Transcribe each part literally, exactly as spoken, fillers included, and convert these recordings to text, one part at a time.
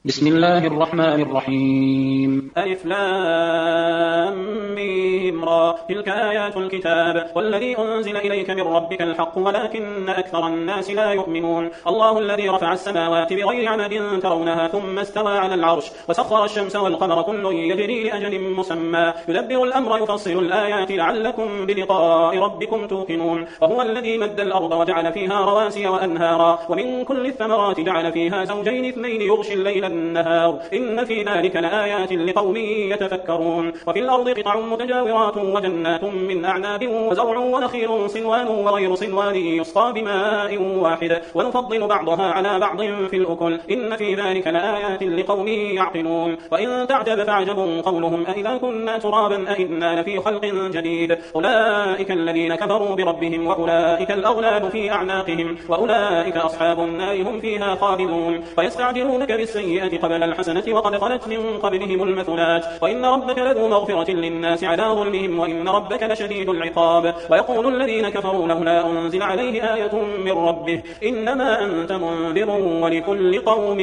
بسم الله الرحمن الرحيم. ألف لام ميم را تلك آيات الكتاب والذي أنزل إليك من ربك الحق ولكن أكثر الناس لا يؤمنون. الله الذي رفع السماوات بغير عمد ترونها ثم استوى على العرش وسخر الشمس والقمر كل يجري لأجل مسمى يدبر الأمر يفصل الآيات لعلكم بلقاء ربكم توقنون. وهو الذي مد الأرض وجعل فيها رواسي وأنهارا ومن كل الثمرات جعل فيها زوجين اثنين يغشي الليل النهار إن في ذلك لآيات لقوم يتفكرون. وفي الأرض قطع متجاورات وجنات من أعناب وزرع ونخيل صنوان وغير صنوان يسقى بماء واحد ونفضل بعضها على بعض في الأكل إن في ذلك لآيات لقوم يعقلون. وإن تعجب فعجب قولهم أئذا كنا ترابا أئنا لفي خلق جديد أولئك الذين كفروا بربهم وأولئك الأغلال في أعناقهم وأولئك أصحاب النار هم فيها خالدون. ويستعجلونك بالسيئة قبل الحسنة وقد خلت من قبلهم المثلات وإن ربك لذو مغفرة للناس على ظلمهم وإن ربك لشديد العقاب. ويقول الذين كفروا لولا أنزل عليه آية من ربه إنما أنت منذر ولكل قوم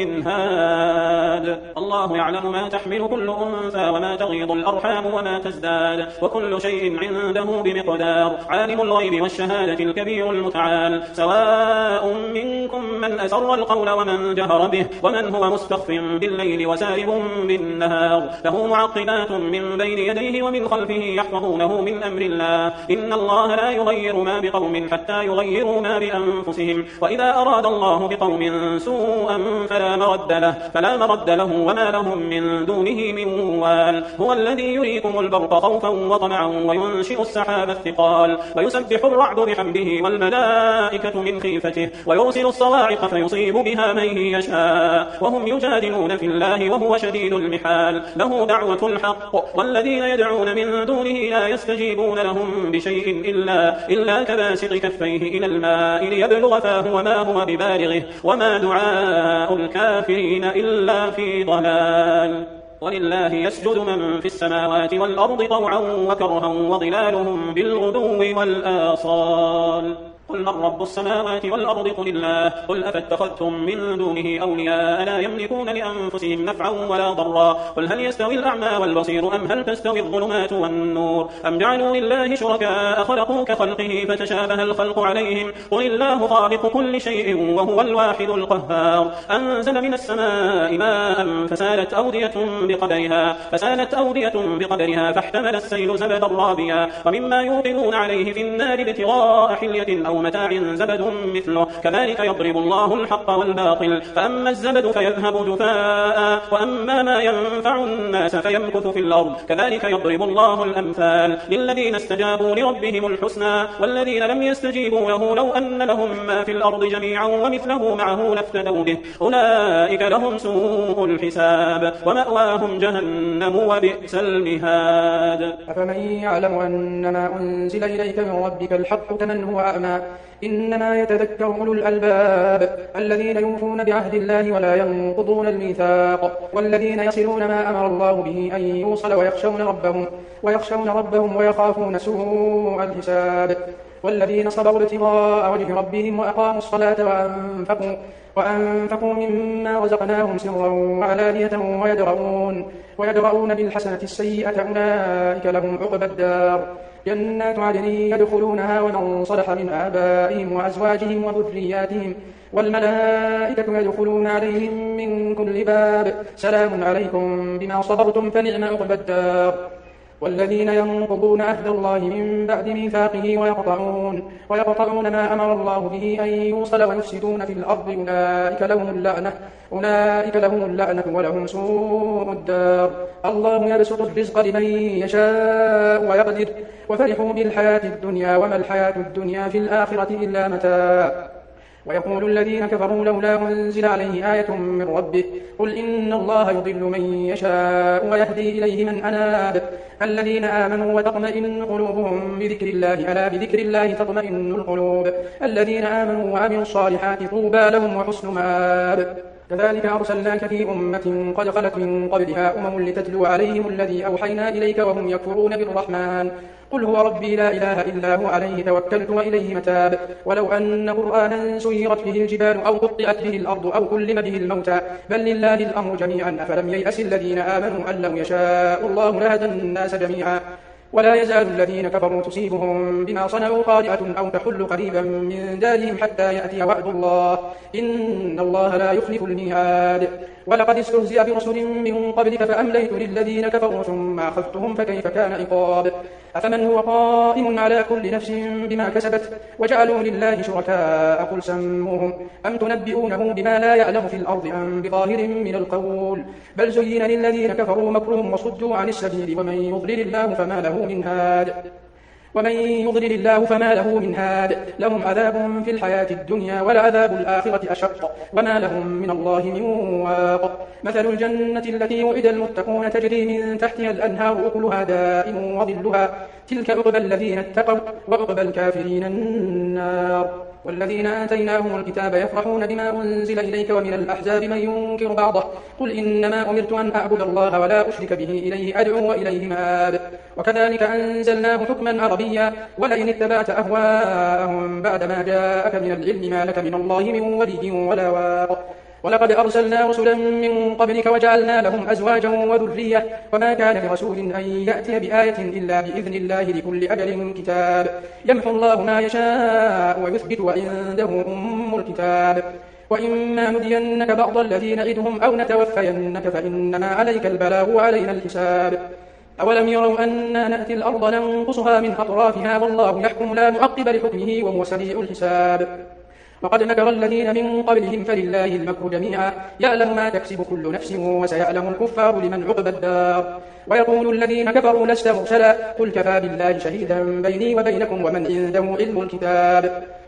هاد. الله يعلم ما تحمل كل أنثى وما تغيض الأرحام وما تزداد وكل شيء عنده بمقدار. عالم الغيب والشهادة الكبير المتعال سواء منكم من أسر القول ومن جهر به ومن هو مستخف بالليل وسارب بالنهار له معقبات من بين يديه ومن خلفه يحفظونه من أمر الله إن الله لا يغير ما بقوم حتى يغيروا ما بأنفسهم وإذا أراد الله بقوم سوءا فلا مرد له فلا مرد له وما لهم من دونه من وال. هو الذي يريكم البرق خوفا وطمعا وينشئ السحاب الثقال ويسبح الرعد بحمده والملائكة من خيفته ويرسل الصواعق فيصيب بها من يشاء وهم يجادلون في الله وهو شديد المحال. له دعوة الحق والذين يدعون من دونه لا يستجيبون لهم بشيء إلا, إلا كباسط كفيه إلى الماء ليبلغ فاه وما هو ببالغه وما دعاء الكافرين إلا في ضلال. ولله يسجد من في السماوات والأرض طوعا وكرها وظلالهم بالغدو والآصال. قل من رب السماوات والأرض قل الله قل أفاتخذتم من دونه أولياء لا يملكون لأنفسهم نفعا ولا ضرا قل هل يستوي الأعمى والبصير أم هل تستوي الظلمات والنور أم جعلوا لله شركاء خلقوا كخلقه فتشابه الخلق عليهم قل الله خالق كل شيء وهو الواحد القهار. أنزل من السماء ماء فسالت أودية بقدرها فسالت أودية بقدرها فاحتمل السيل زبدا رابيا ومما يوقدون عليه في النار ابتغاء حلية أو متاع زبد مثله كذلك يضرب الله الحق والباطل فأما الزبد فيذهب جفاء وأما ما ينفع الناس فيمكث في الأرض كذلك يضرب الله الأمثال للذين استجابوا لربهم الحسنى والذين لم يستجيبوا له لو أن لهم ما في الأرض جميعا ومثله معه لافتدوا به أولئك لهم سوء الحساب ومأواهم جهنم وبئس المهاد. أفمن يعلم أن ما أنزل إليك من ربك الحق كمن هو أعمى إنما يتذكر أولو الألباب الذين يوفون بعهد الله ولا ينقضون الميثاق والذين يصلون ما أمر الله به أن يوصل ويخشون ربهم ويخشون ربهم ويخافون سوء الحساب والذين صبروا ابتغاء وجه ربهم وأقاموا الصلاة وأنفقوا وأنفقوا مما رزقناهم سرا وعلانية ويدرؤون ويدرؤون بالحسنة السيئة أولئك لهم عقبى الدار جنات عدن يدخلونها ومن صلح من آبائهم وأزواجهم وذرياتهم والملائكة يدخلون عليهم من كل باب سلام عليكم بما صبرتم فنعم عقبى الدار. والذين ينقضون عهد الله من بعد ميثاقه ويقطعون, ويقطعون ما أمر الله به أن يوصل ويفسدون في الأرض أولئك لهم اللعنة, أولئك لهم اللعنة ولهم سوء الدار. الله يبسط الرزق لمن يشاء ويقدر وفرحوا بالحياة الدنيا وما الحياة الدنيا في الآخرة إلا متاع. ويقول الذين كفروا لولا أنزل عليه آية من ربه قل إن الله يضل من يشاء ويهدي إليه من أناب الذين آمنوا وتطمئن قلوبهم بذكر الله ألا بذكر الله تطمئن القلوب الذين آمنوا وعملوا الصالحات طوبى لهم وحسن مآب. كذلك أرسلناك في أمة قد خلت من قبلها أمم لتتلو عليهم الذي أوحينا إليك وهم يكفرون بالرحمن قل هو ربي لا إله إلا هو عليه توكلت وإليه متاب ولو أن قرآنا سيرت به الجبال أو قطعت به الأرض أو كلم به الموتى بل لله الأمر جميعا أفلم ييأس الذين آمنوا أن لو يشاء الله لهدى الناس جميعا ولا يزال الذين كفروا تصيبهم بما صنعوا قارئة أو تحل قريبا من دارهم حتى يأتي وعد الله إن الله لا يخلف الميعاد ولقد استهزئ برسل من قبلك فأمليت للذين كفروا ثم أخذتهم فكيف كان عقاب أفمن هو قائم على كل نفس بما كسبت وجعلوا لله شركاء قل سموهم أم تنبئونه بما لا يعلم في الأرض أم بظاهر من القول بل زين للذين كفروا مكرهم وصدوا عن السبيل ومن يضلل الله فما له من هاد ومن يضلل الله فما له من هاد لهم عذاب في الحياة الدنيا ولعذاب الآخرة أشق وما لهم من الله من واق مثل الجنة التي وعد المتقون تجري من تحتها الأنهار أكلها دائم وظلها تلك عقبى الذين اتقوا وعقبى الكافرين النار والذين آتيناهم الكتاب يفرحون بما أنزل إليك ومن الأحزاب من ينكر بعضه قل إنما أمرت أن أعبد الله ولا أشرك به إليه أدعو وإليه مآب وكذلك أنزلناه حكما عربيا ولئن اتبعت أهواءهم بعدما جاءك من العلم ما لك من الله من ولي ولا واق ولقد أرسلنا رسلا من قبلك وجعلنا لهم أزواجا وذرية وما كان لرسول أن يأتي بآية إلا بإذن الله لكل أجل كتاب يمحو الله ما يشاء ويثبت وعنده أم الكتاب وإما نرينك بعض الذين نعدهم أو نتوفينك فإنما عليك البلاغ وعلينا الحساب أولم يروا أنا نأتي الأرض ننقصها من أطرافها والله يحكم لا معقب لحكمه وهو سريع الحساب وقد مكر الذين من قبلهم فلله المكر جميعا يعلم ما تكسب كل نفس وسيعلم الكفار لمن عقبى الدار ويقول الذين كفروا لست مرسلا قل كفى بالله شهيدا بيني وبينكم ومن عنده علم الكتاب